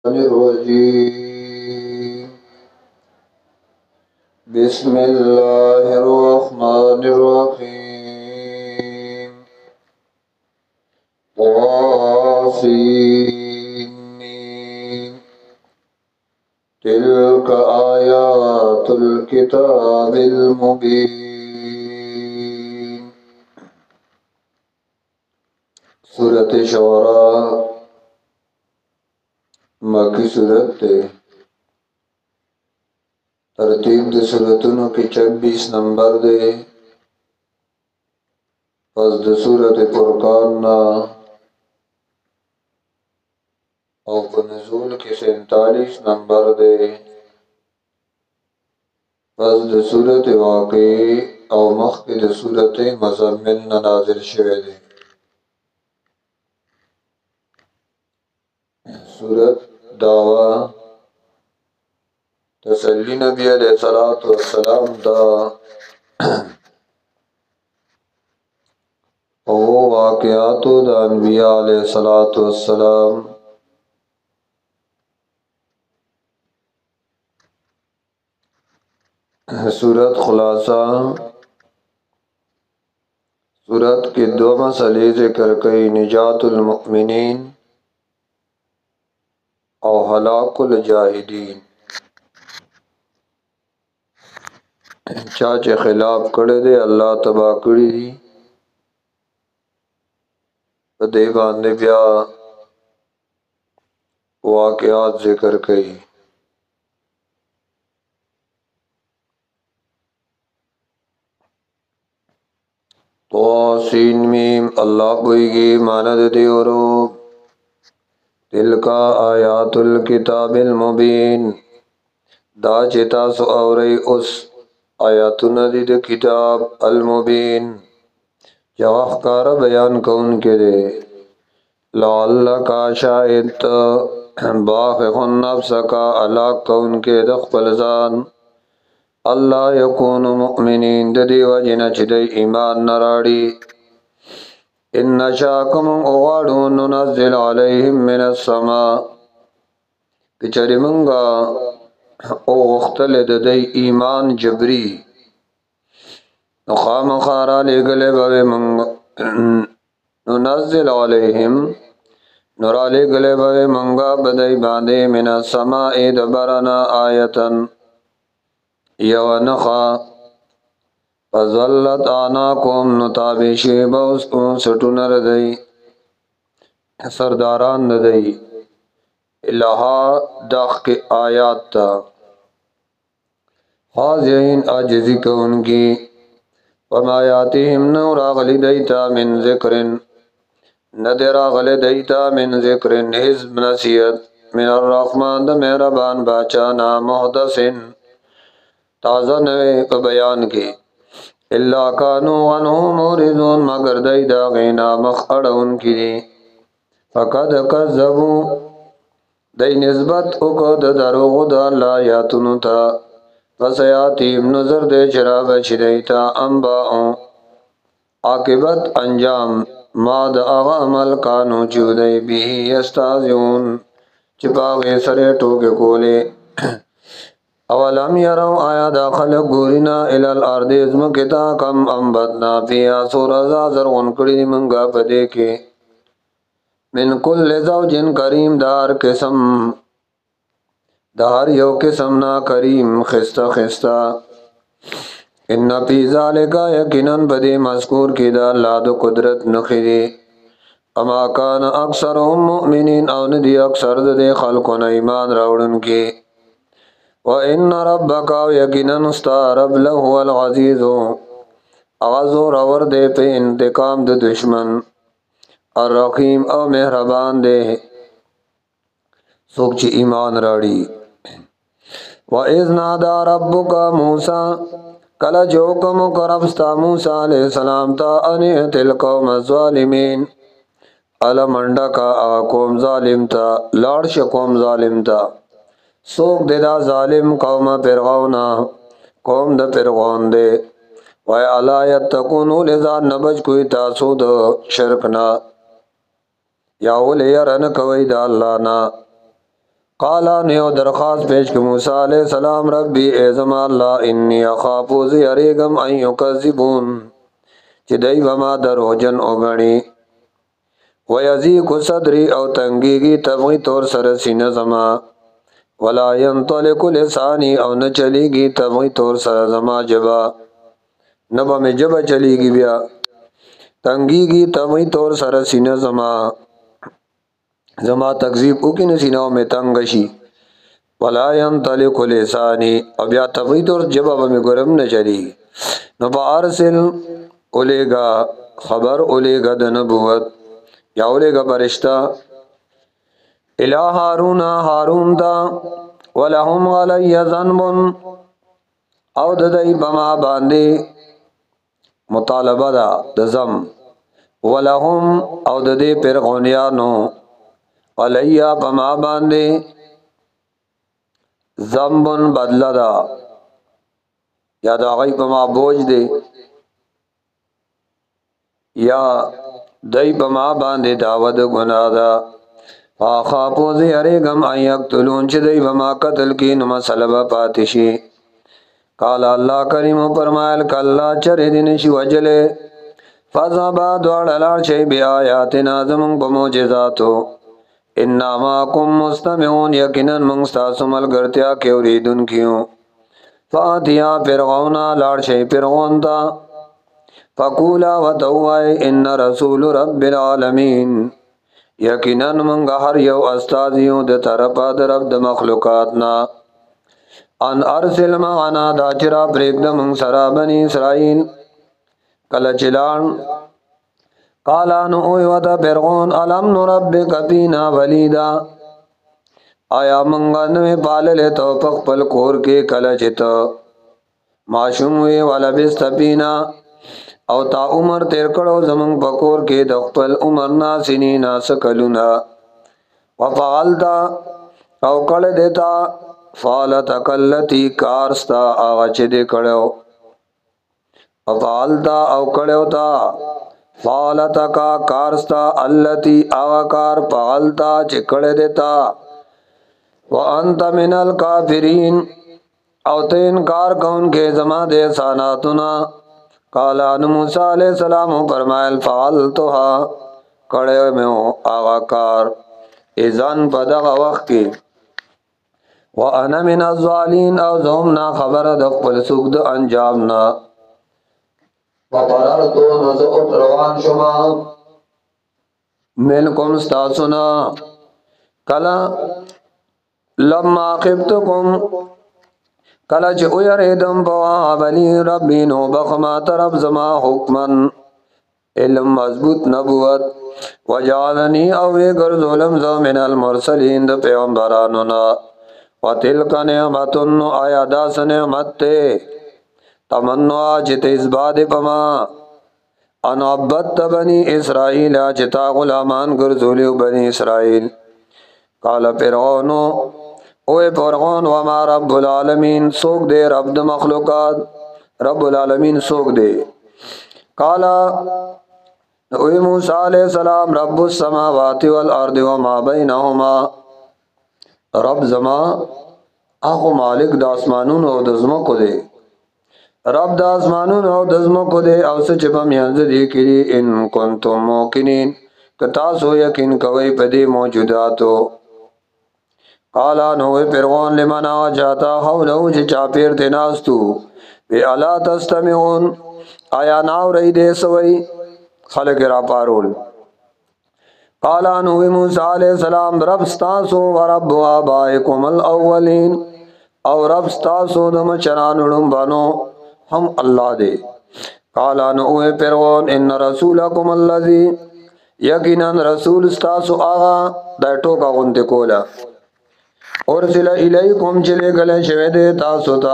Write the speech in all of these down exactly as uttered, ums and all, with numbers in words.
الرجيم بسم الله الرحمن الرحيم طاسين تلك آيات الكتاب المبين سورة شورى مکی صورت تے ترتیب د صورتونو کی چھبیس نمبر دے پس د صورت فرقان نا او په نزول کی سینتالیس نمبر دے پس د صورت واقعی او مخی د صورت مزمن نازل شوه دے صورت دعوی تسلی نبی علیہ الصلوۃ والسلام دا او واقعات دا انبیاء علیہ الصلوۃ والسلام صورت خلاصہ صورت کے دو مسئلے ذکر کئی نجات المؤمنین او ہلاک الجاہدین چاچے خلاف کړه دے اللہ تباہ کړي دي په دې باندې بیا واقعات ذکر کړي طاسین میم اللہ بوئیگی ماند دیورو تلکا آیات الکتاب المبین دا چتا سو اوری اس آیاتنا دی دا کتاب المبین جواخ کار بیان کون کے دے لعلکا شاید باخخن نفسکا علاق کون کے دخ پلزان اللہ یکون مؤمنین دی وجن چدی ایمان نراڑی ان نشاکم اغاڑون ننزل علیہم من السماء کچری منگا او اختلد دی ایمان جبری نخام خارا لگلے بوی منگا ننزل علیہم نرا لگلے بوی منگا بدی باندے من السماء دبرنا آیتن یونخا فظلت آناکم نتابشی باس سٹون ردی سرداران ردی الہا داخ کے آیات تا خاضعین آجزی کون کی وما یاتیہم نورا غلی دیتا من ذکرن ندرا غلی دیتا من ذکرن حزب نصیت من الرحمن دا مہربان باچانا محدثن تازہ نوے پا بیان کی اللہ کانو عنہ موردون مگر دی دا غینا مخ اڑون کی دی فقد کذبو دی نسبت اکو دا دروغ دا اللہ یاتونو تا فسیاتیم نظر دے شراب شدیتا انباؤں عاقبت انجام ما دا آغا عمل کانو چودئی بھی یستازیون چپاغی سرے ٹوکے کولے اولم یرو آیا دا خلق گورینا الالارد ازمکتا کم انبتنا فیا سورزا زرغن کری منگا پدے کے من کل زوجن کریم دار قسم دار یو قسمنا کریم خستا خستا ان فی ذالکا یقیناً بدے مذکور کی دا اللہ دا قدرت نخیدی اما کان اکثرهم مؤمنین او ندی اکثر دے خلقون ایمان راوڑن کی وَإِنَّ رَبَّكَ یقیناً استا رب لہو العزیزو اغزو راور دے پہ انتقام دے دشمن الرحیم او مہربان دے سوک چی ایمان راڑی وَإِذْ نَادَى رَبُّكَ مُوسَى کلا جو کم کربستا موسیٰ علیہ السلام تا انیت القوم الظالمین علمانڈا کا آقوم ظالم تا لارش قوم ظالم تا سوک دے دا ظالم قوم فرعونا قوم دا فرعون دے وَإِ عَلَا يَتَّقُونُ لِذَان نبج کوئی تاسو دا شرکنا یا اولی یرن کوئی دا اللہ نا قالا نیو درخواست پیش کہ موسیٰ علیہ السلام ربی ایزم اللہ انی اخافو زیریگم ان یکذبون چی دی بما در حجن اگنی ویزیق صدری او تنگیگی تبغی طور سرسین زما ولا ینطلق لسانی او نچلیگی تبغی طور سر زما جبا نبا میں جبا چلیگی بیا تنگیگی تبغی طور سرسین زما زما تکذیب او کی نسیناو میں تنگشی ولا ينطلق لسانی او بیا تبغی طور جبا میں گرم نچلی نبا ارسل اولیگا خبر اولیگا د نبوت یا اولیگا برشتہ الہ ہارون ہارون دا ولہم علی ذنب او ددائی بما باندے مطالبہ دا دزم ولہم او ددے پرغونیانو علی بما باندے ذنبن بدلا دا یا دا غی بما بوجھ دے یا دای بما باندې داود گناه دا فاخافو زیریگم ان یقتلون چی دای بما قتل کی نما سلبا پاتشی قال اللہ کریم فرمائل کاللہ چر دنشی وجلے فضابا دوڑلار شی بی آیاتنا زمون بموجزاتو انا ماکم مستمعون یقیناً منگستاسو ملگرتیا کیوریدن کیوں فاتیا فرغونا لار شی فرغون تا فقولا وتوائے ان رسول رب العالمین یقیناً منگا ہر یو استازیوں د طرفا در رب د مخلوقاتنا ان ارسل معنا دا چرا بریک د منگ سرا بنی اسرائیل کل چلان قالانو اوی ودا فرغون علم نربک فینا ولیدا آیا منگا نوی پاللے تو پخ پل کور کے کل چتا معشوم وی ولبست فینا او تا عمر تیر کڑو زمان پکور کے دخپل عمر نا سنینا سکلونا وفعلتا او کڑ دیتا فعلتا کلتی کارستا آغا چی دے کڑو وفعلتا او کڑو تا فعلتا کا کارستا اللتی آغا کار فعلتا چی کڑ دیتا وانت من الکافرین او تین کار کون کے زما دے ساناتنا قال ان موسیٰ علیہ السلام فرمائل فعلتها کڑے میں آغا کار ازان پدغ وقت کی وانا من الظالین او زومنا خبر دقبل سکد انجامنا وقررتو نزعت روان شما منکم ستاسنا کلا لما خفتکم کلا چه اویریدم فوابلی ربی نو بخما طرف زما حکمن علم مضبوط نبوت وجعلنی اوی گر ظلم زو من المرسلین دا پیغمبرانونا و تلک نعمتن آیا داس نعمت تے تمنو آجت اس باد پما ان عبدت بنی اسرائیل آجتا غلامان گر ظلیو بنی اسرائیل قال فرعونو اوے فرعون وما رب العالمین سوک دے رب د مخلوقات رب العالمین سوک دے قالا اوے موسیٰ علیہ السلام رب السماوات والارض وما بینہما رب زما آخو مالک دا اسمانون او دزمو کو دے رب دا اسمانون او دزمو کو دے او سچ پم ینزدی کری ان کنتم موقنین کتاسو یقین کوئی پدی موجوداتو قالا نوے فرعون لمن آجاتا حولو چی چاپیر تناستو بی علا تستمعون آیا ناو رئی دے سوئی خلق را پارول قالا نوے موسیٰ علیہ السلام رب ستاسو و رب آبائکم الاولین او رب ستاسو دم چنانڑم بنو ہم اللہ دے قالا نوے فرعون ان رسولکم اللذی یقینا رسول ستاسو آغا دیٹو کا غنتے کولا ارسل الیکم چلے گلے شوے دے تاسو تا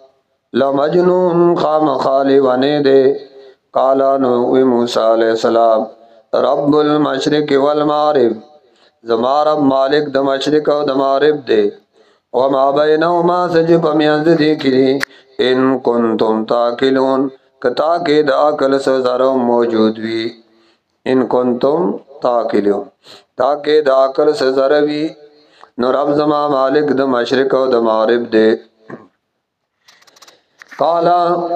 لمجنون خام خالی ونے دے قالا نوی موسیٰ علیہ السلام رب المشرق والمعرب زما رب مالک د مشرق و د مغرب دے وما بینہما سجب میانز دے کری ان کنتم تاکلون کتا کے دا عقل سزارو موجود بھی ان کنتم تاکلون تاکہ دا عقل سزاروی نو رب زما مالک د مشرق او د مغرب دی. قال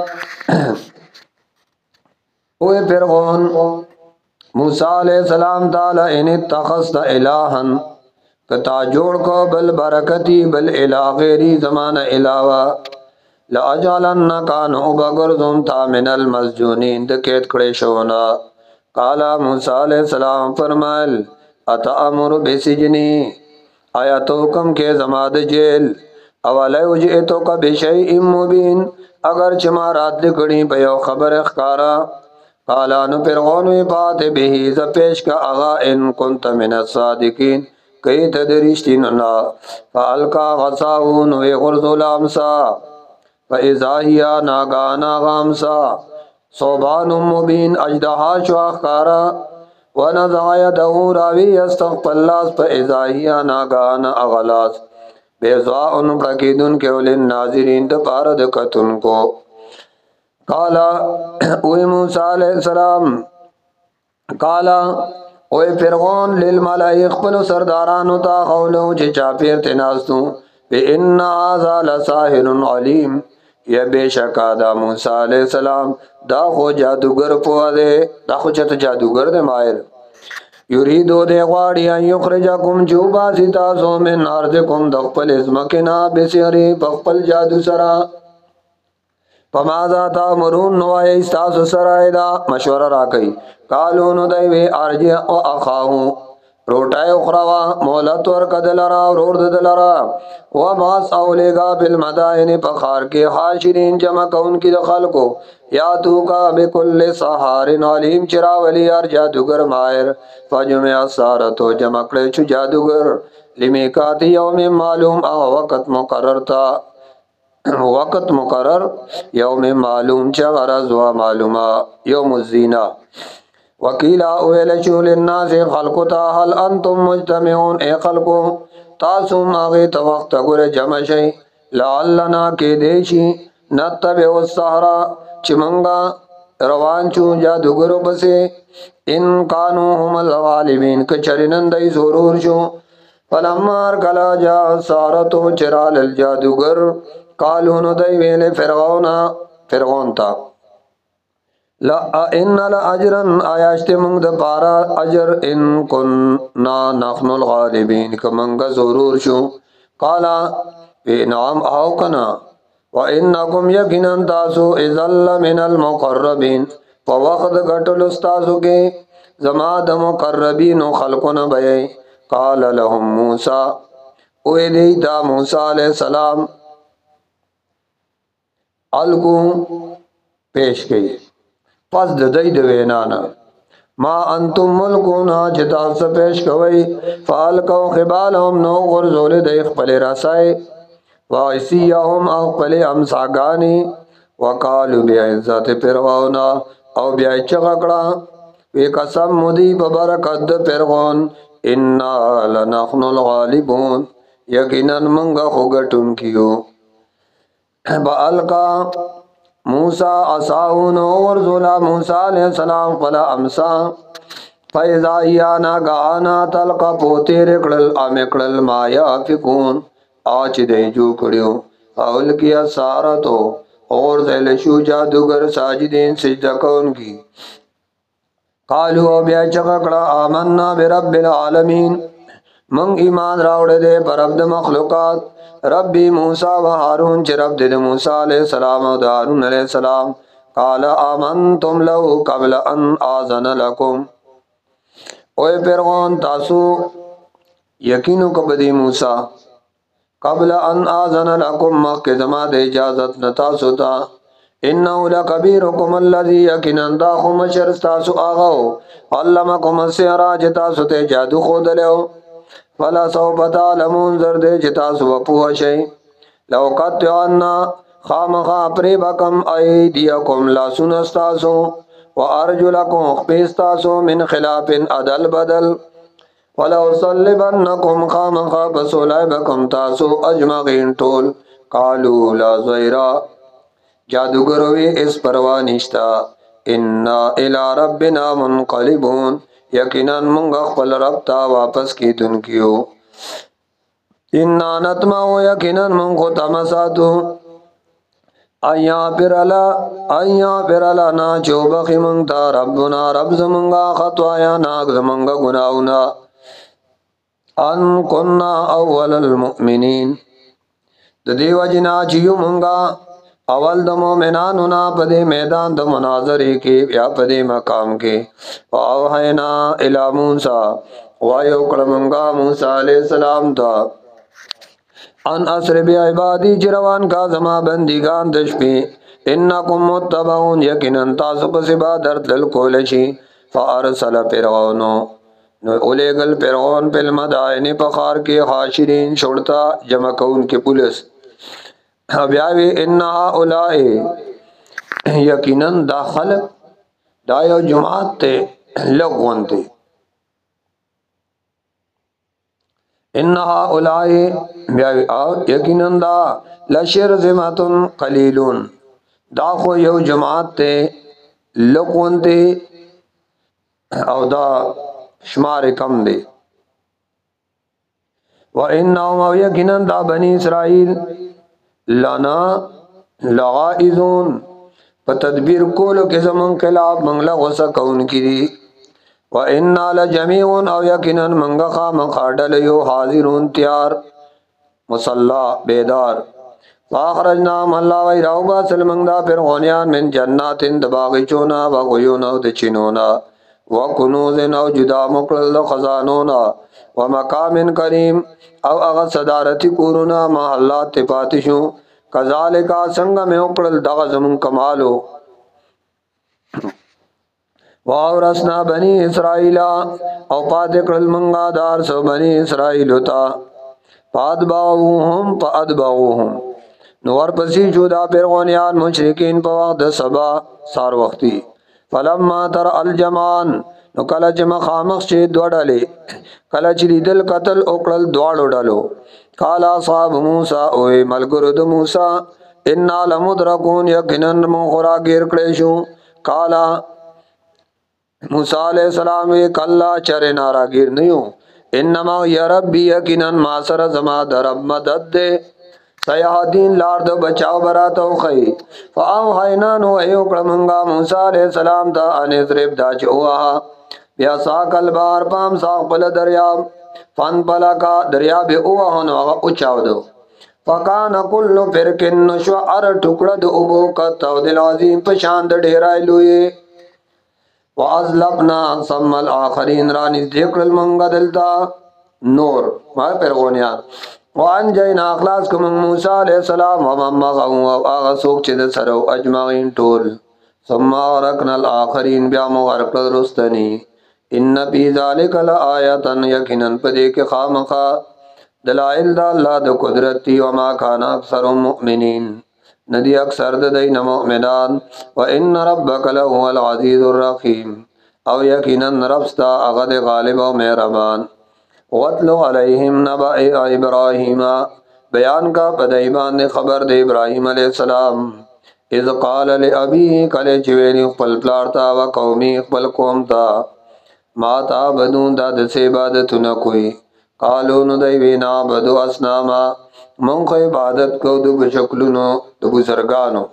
اوے فرعون موسی علیہ السلام تعالی ان اتخذت الہا کتا جوڑ کو بل برکتی بل الہ غیری زمان علاوہ لاجعلنک انو بغرزم تا من المسجونین د کېد کړي شونا. قال موسی علیہ السلام فرمایل اتامر بسجنی آیا تو حکم کې زما د جیل اولی وجئتو کا بشیء مبین اگر چما رات لکڑی په یو خبر اخکارا. قال نو فرعون بات به ز پیش کا اغا ان کنت من الصادقین کئی تدریشتین نا فالقا غصاون و غرز الامسا فاذا هي ناغانا غامسا صوبان مبین اجدہا شواخکارا ونزع يده راوی استغفر الله فاذا هي ناغانا اغلاس بیضاء پرکیدن کے اولین ناظرین د پارد کتن کو. قالا اوی موسیٰ علیہ السلام قالا اوی فرعون للملائی خپل سردارانو تا قولو چه چاپیر تناستو بی ان آزا لساحر علیم یا بے شکا دا موسیٰ علیہ السلام دا خو جادوگر پوا دے دا خو چت جادوگر دے مائر یریدو دے غاڑی ان یخرجکم چوبا ستاسو من ارضکم دخپل ازمکنا بسیری پخپل جادو سرا پمازا تامرون نوائی استاسو سرائی دا مشورہ را کئی. قالونو دیوی ارجی او اخاہو روٹائی اخراوا مولت ورک دلرا ورور دلرا وماس اولیگا بالمدائن پخار کے حاشرین جمع کون کی دخل کو یاتو کا بکل سحار علیم چراولی ار جادوگر مائر فجمع سارتو جمع کڑے چو جادوگر لمیکاتی یوم معلوم آہ وقت مقرر تا وقت مقرر یوم معلوم چا غرض و معلومہ یوم الزینہ. وکیلا اویل شول الناس خلقتا حل انتم مجتمعون اے خلقو تاسم آغی توقت گر جمع شئی لعلنا کے دیشی نتبع السحرہ چمنگا روان چو جادوگرو بسے ان کانو هم الغالبین کچرنندی ضرور شو. فلمار کلا جا سارتو چرال الجادوگر قالون دیویل فرعون فرعون تا لا ان لا اجرن آیاشت منگ د پارا اجر ان کننا نحن الغالبین کمنگا ضرور شو. قالا وی نعم آو کنا وَإِنَّكُمْ يَقِنًا تاسو اذل من المقربین فوقت گٹل استاسو کے زما د مقربین و خلقون بیئی. قال لهم موسیٰ اوی دیتا موسیٰ علیہ السلام الگو پیش گئی پس د دی د وینانا ما انتم ملکونا چتا سے پیش کوئی فالکو خبالهم نو غرزول دیخ پل رسائی وعیسیہم اخپل امساگانی وقالو بی عزت فرعونا او بی چغکڑا وی قسم مدی ببرکت فرعون انا لنحن الغالبون یقینا منگا خوگتن کیو. بألقا موسیٰ عصاون ورزولا موسیٰ علیہ السلام فلا امسا فیضا ایانا گانا تلقا پوتی رکڑل امکڑل ما یافکون آچ دے جو کڑیو اول کیا سارا تو اور زیلشو جادوگر ساجدین سجدہ کون کی. قالو بیا چککڑا آمنا برب العالمین منگ ایمان راوڑے دے پر رب د مخلوقات ربی موسیٰ و حارون چی رب دے موسیٰ علیہ السلام و حارون علیہ السلام. قال آمنتم لہو قبل ان آذن لکم اوے فرعون تاسو یقینو کبدی موسیٰ قبل ان آذن لکم مخی زما دے اجازت نتاسو تا انہو لکبیرکم اللذی یقینن دا خمشر ستاسو آغاو علمکم السحرہ جتاسو تے جادو خود لیو فلا سوف تعلمون زردے جتاسو وپوہ شئی لو قطعنا خامخا پریبکم ایدیکم لاسون استاسو و ارجلکم اخپیستاسو من خلاف عدل بدل ولو صلبنکم خامخا بسولائبکم تاسو اجمعین طول. قالو لا زیرہ جادوگروی اس پروانشتا انا الى ربنا منقلبون یقیناً منگا خپل رب تا واپس کی دن کیو. انا نطمع یقینا من خو تمساتو ایا پرلا ایا پرلا نا چوبخ من تا ربنا رب زمنگا خطایا نا زمنگا گناونا ان كنا اول المؤمنین د دیو جنا چیو منگا اول د مومنانو نا پدې میدان د مناظرې کې یا پدې مقام کې واوحینا الی موسی وایو کړمنګا موسی علیہ السلام ته ان اسر بی عبادی جروان کا زما بندگان د شپې انکم متبعون یقینا تاسو په سبا درت لل کول شي فارسل فرعون نو اولېګل فرعون په مدائن په خار کې حاشرین شړتا جمع کون کې پولیس بیا وی انها اولائے یقینا داخل دا یو جماعت ته لغون ته انها اولائے بیا وی یقینا دا لشرذمتن قلیلون دا خو یو جماعت ته لغون ته او دا شمار کم دی و انهم یقینا دا بنی اسرائیل لنا لغائزون په تدبیر کولو کې زمون خلاف منګلا غوسه کون کړي و انا لجميع او یقینا منګه خامخاډل یو حاضرون تیار مصلا بیدار واخرجنا الله وی راو با سلمنګ دا فرعونیان من جناتین د باغچونا و غيون او د چینونا و کنوز او جدا مقل خزانونا و مقام کریم او اغا صدارتی کورونا محلات تپاتشو کذالکا سنگ میں اکڑل دغا زمون کمالو واورسنا بنی اسرائیل او پات اکڑل منگا دار سو بنی اسرائیلو تا فادباؤوهم فادباؤوهم نور پسی چودا پیرغونیان مشرکین پا وقت سبا سار وقتی فلما تر الجمان نو کله چې مخامخ شي دوه ډلې کله چې لیدل قتل وکړل دواړو ډلو قال اصحاب موسی او ملګرو د موسی ان لمدرکون یقینا من خورا غیر کړې شو قال موسی علیہ السلام وی کلا چر نارا غیر نیو انما یا ربی یقینا ما سر زما درب مدد دے سیادین لار د بچاو براتو خی فاو حینا نو ایو کړمنګا موسی علیہ السلام دا ان ضرب دا چوا بیا ساکل بار پام ساق بل دریاب فن پلا کا دریاب او هنو او چاو دو فکان کل فرکن نشو ار ټوکړه د اوبو کا تو دل عظیم پشان د ډیرای لوی واذلبنا ثم الاخرین رانی ذکر المنګ دلتا نور ما پرغونیا وان جینا اخلاص کوم موسی علیہ السلام و مغه او هغه څوک چې د سره اجمعین ټول ثم ورکنا الاخرین بیا مو ورکل رستنی ان فی ذلک لآیه یقینا پدې کې خامخا دلائل د الله د قدرت او ما کان اکثر المؤمنین ندی اکثر د دین مؤمنان و ان ربک لهو العزیز الرحیم او یقینا ربستا هغه غالب او مهربان وَاتْلُ عَلَيْهِمْ نَبَأَ إِبْرَاهِيمَ بیان کا پدایبان خبر د ابراهیم علیہ السلام اذ قال لأبيه کله چې ویلی خپل پلار تا و قومي خپل قوم تا ما تا بدون د عبادت نه کوي قالو نو دی وینا بدو اسناما مونږ عبادت کو د شکلونو د بزرګانو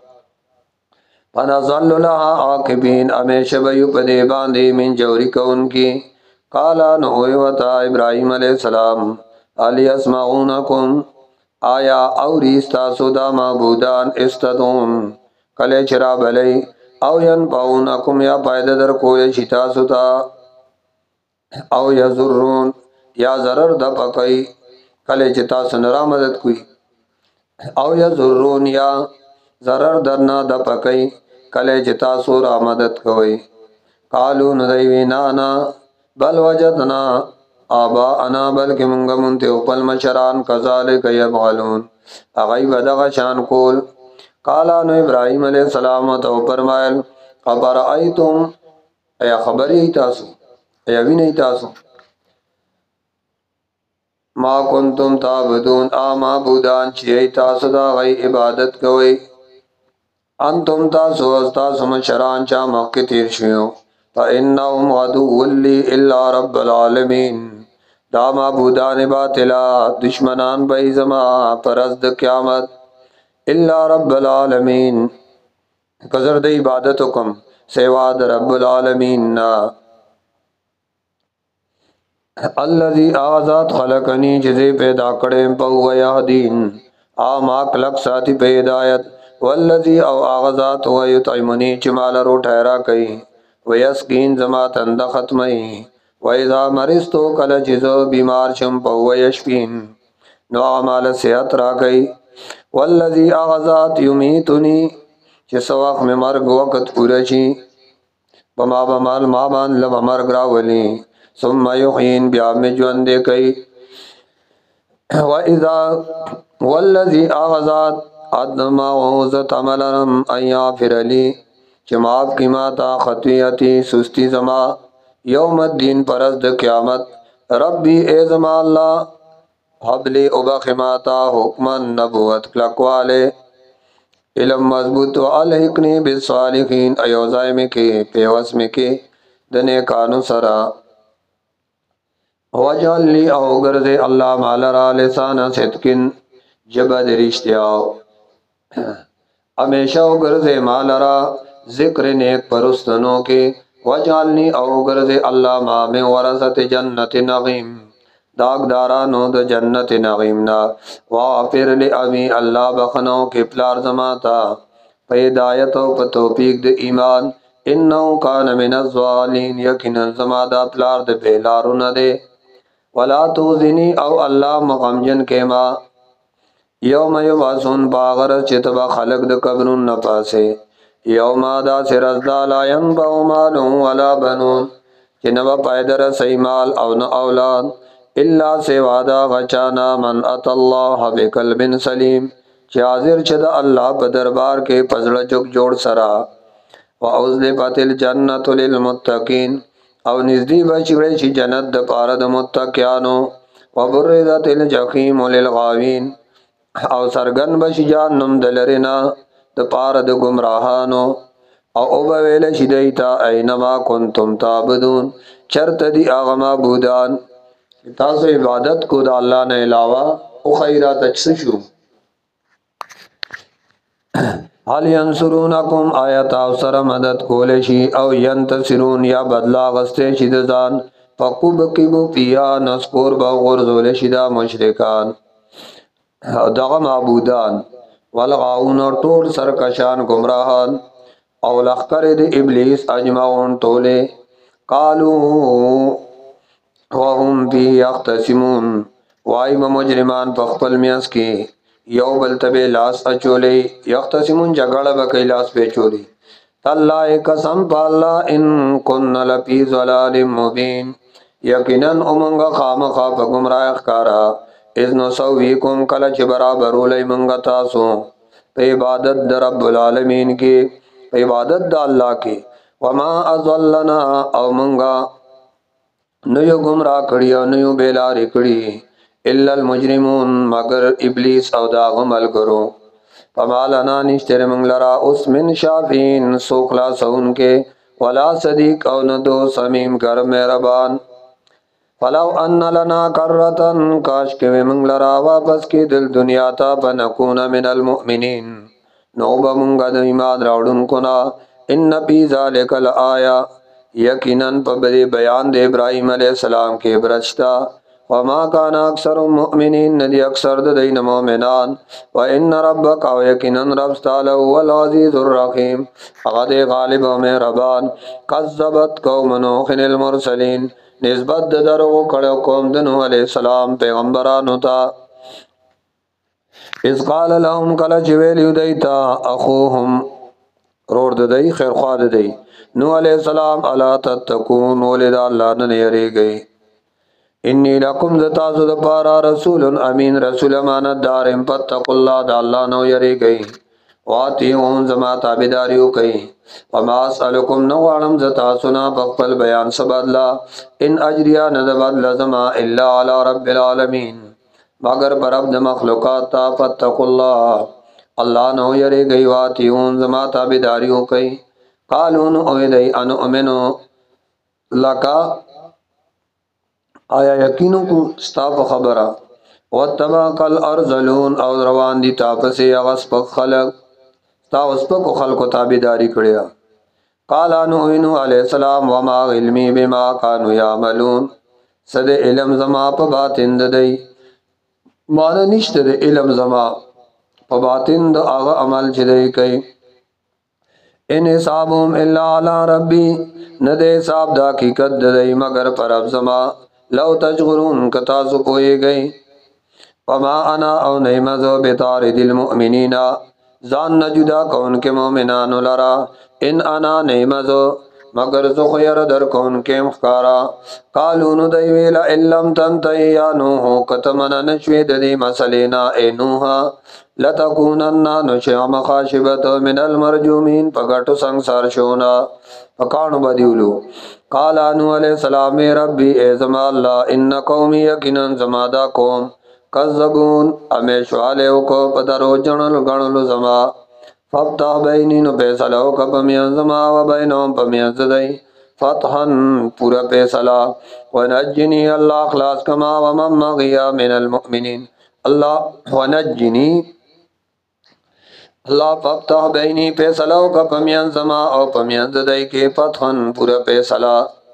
فنظل لها عاقبین امیشه به په دی باندې من جوړی کون کی قالا نو وتا ابراهیم علیہ السلام علی اسمعونکم آیا اوریستا سودا معبودان استدون کله چرا بلی او ین پاونکم یا پایده در کوئی شتا سوتا او یزرون یا ضرر د پکای کله چتا سنرا مدد کوي او یزرون یا ضرر درنا د پکای کله چتا سورا مدد کوي قالو ندوی نانا بل وجدنا آبا انا بلکه منگا منتی اپل مشران کذالک یبغلون اغیب دغا شان کول قالا نو ابراہیم علیہ السلام تو فرمائل خبر آئیتم ایا خبری تاسو ایا وی نہیں تاسو ما کنتم تابدون آما بودان چیئی تاسو دا غی عبادت کوئی انتم تاسو استاسو مشران چا مخی تیر شویو فإنهم عدو لی الا رب العالمین دا معبودان باطلا دشمنان بی زما پرز د قیامت الا رب العالمین کزر د عبادت کم سوا د رب العالمین نا الذي آزاد خلقنی جزے پیدا کڑے پو یهدین آما کلک ساتھی پہ ہدایت والذی او آغازات و یطعمنی چمال رو ٹھہرا کئی ویسکین زما تند ختمی وَإِذَا مَرِضْتُ کل چیزو بیمار شم پو یشفین نو اعمال صحت را کئی والذی آغازات یمیتنی چس وقت میں مرگ وقت پورا چی بما بمال ما بان لب مرگ راولی ثم یحیین بیا میں جوان دے کئی وَإِذَا والذی آغازات ادما وعوزت عملرم ان یافر لی چی معاف کی ماتا خطویتی سستی زما یوم الدین پرست قیامت ربی اے زما اللہ حبلی ابخماتا حکمن نبوت کلکوالے علم مضبوط و الحقنی بالصالحین ایوزائی میں کے پیوس میں کے دنے کانو سرا وجعل لی او گرزے اللہ مالرا لسانا صدقن جبد رشتیاو ہمیشہ او گرزے مالرا ذکر نیک پرستنوں کے وجعلنی او گرزے اللہ ما میں ورثت جنت نغیم داغ دارانو د جنت نغیمنا وافر لی امی اللہ بخنو کے پلار زماتا پیدایت و پتوپیک د ایمان انہو کان من الظالین یقینا زمادا پلار د بیلارو ندے ولا توزنی او اللہ مغمجن کے ما یوم یبعثون باغر چتبا خلق د قبرون نپاسے یوم دا سرزدا لا ینبع مال ولا بنون چنبا پایدر سیمال او ن اولاد الا سوادا غچانا من ات اللہ بقلب سلیم چی حاضر چد اللہ پا دربار کے پزڑ چک جوڑ سرا وَأُزْلِفَتِ الْجَنَّةُ لِلْمُتَّقِينَ او نزدی بچڑے چی جنت د پار د متقیانو وبرزت الجحیم للغاوین او سرگن بش جہنم دلرنا د پار د گمراہانو او او بویل شدیتا اینما کنتم تابدون چرت دی آغا معبودان تاسو عبادت کو دا اللہ نے علاوہ او خیرات اچسشو حال ینصرونکم آیت آفسر مدد کولشی او ینتصرون یا بدلا غستے شدزان فقوب کبو پیا نسکور با غرزول شدا مشرکان دغا معبودان والغاون طول سرکشان گمراہان او لخکر د ابلیس اجمعون طولے قالو وهم فی یختصمون وائی مجرمان پخپل میاس کی یو بلتبے لاس اچولے یختصمون جگڑ بکی لاس پہ چولی تاللہ قسم پا اللہ ان کن لپی ظلال مبین یقیناً امنگا خام خواب گمراہ اخکارا اذن سویکم کلچ برابرو لی منگا تاسو پہ عبادت در رب العالمین کی پہ عبادت دا اللہ کی وما ازولنا او منگا نیو گمراہ کڑی او نیو بیلاری کڑی الا المجرمون مگر ابلیس او دا غمل کرو فمالنا نشتر منگلرا اس من شافین سوکلا سون کے ولا صدیق او ندو سمیم گر مہربان فلو ان لنا کرتن کاش کے منگلرا واپس کی دل دنیا تا پنکون من المؤمنین نوبا منگا دا ایمان راوڑن کنا ان پی ذالک الآیا یقیناً پبری بیان دے ابراہیم علیہ السلام کے برچتا وما کان اکثر مؤمنین ندی اکثر دین مومنان وان ربک او یقیناً رب تعالی هو العزیز الرحیم اغد غالب و مہربان کذبت قوم نوح المرسلین نسبت درو کڑو قوم نوح علیہ السلام پیغمبرانو تا اذ قال لهم کل چویلیو دیتا اخوهم رور ددئی خیر خواد دی نوح علیہ السلام الا تتقون ولد اللہ نے یری گئی انی لکم زتاسو دپارا رسول امین رسول امانت دارم پتقوا اللہ دا اللہ نو یری گئی واتیون زما تابداریو کئی وما اسألکم نوارم زتاسونا بقبل بیان سبادلا ان اجریا ندبادل زما الا علی رب العالمین مگر برب د مخلوقات تا پتقوا اللہ اللہ نو یری گئی واتیون زما تابداریو کئی قالون اویدئی انو امنو لکا آیا یقینو کو ستا په خبره واتبعك الارذلون او روان دي تاسو یې غسپ خلق تاسو په خلقو تابعداري کړیا قال نوح علیہ السلام وما علمي بما كانوا يعملون صد علم زما په باطن ددی مان نشته د علم زما په باطن د هغه عمل چې دی کوي ان حسابهم الا على ربي ند حساب د حقیقت دی مگر پر رب زما لو تجغرون کتا سو کوئی گئی وما انا او نیمزو بطارد المؤمنین زان نجدا کون کے مومنان لرا ان انا نیمزو مگر زو خیر در کون کے مخکارا قالون دیویلا علم تنتی یا نوحو کتمن نشوید دی مسلینا اے نوحا لتکونن نشعم خاشبت من المرجومین پگٹو سنگسار شونا پکانو بدیولو قال انو علیہ السلام ربی اے زما اللہ ان قومی یقیناً زما دا قوم کذبون امیشو علیہ کو پدرو جنل گنلو زما ففتح بینی نو پیسلو کا پمیان زما و بینهم پمیان زدائی فتحا پورا پیسلا ونجنی اللہ اخلاص کما ومن مغیا من المؤمنین اللہ ونجنی اللہ ففتح بینی پیسلو کا پمیان زما او پمیان زدائی کے فتحا پورا پیسلا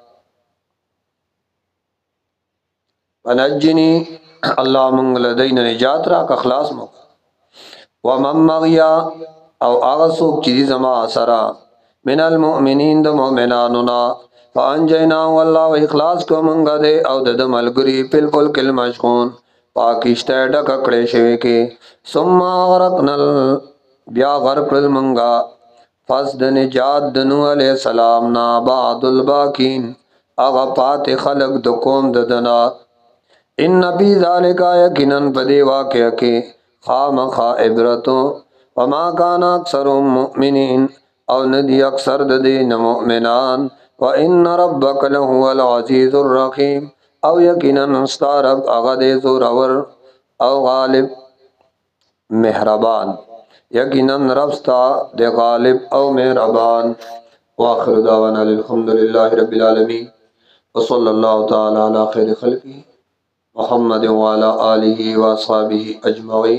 ونجنی اللہ منگل دین نجات را کا خلاص موقع ومن مغیا او آغا سوک چیزی زما سرا من المؤمنین دا مؤمنانونا فانجینا واللہ و اخلاص کو منگا دے او دا ملگری پل پل کل مشخون پاکشتہ ڈککڑے شوے کے ثم غرقنا بیا غرق المنگا فس دا نجات دنو علیہ السلام نا بعد الباکین اغا پات خلق دا قوم دا دنا ان نبی ذالکا یقیناً پدے واقع کے خام خا عبرتوں وما کان اکثر مؤمنین او ندی اکثر دین مؤمنان وان ربک لهو العزیز الرحیم او یقیناً استارب اغد زورور او غالب مہربان یقیناً ربستا دے غالب او مہربان واخر دعوانا الحمدللہ رب العالمین وصلی اللہ تعالی علی خیر خلقی محمد وعلی آلہ واصحابہ اجمعین.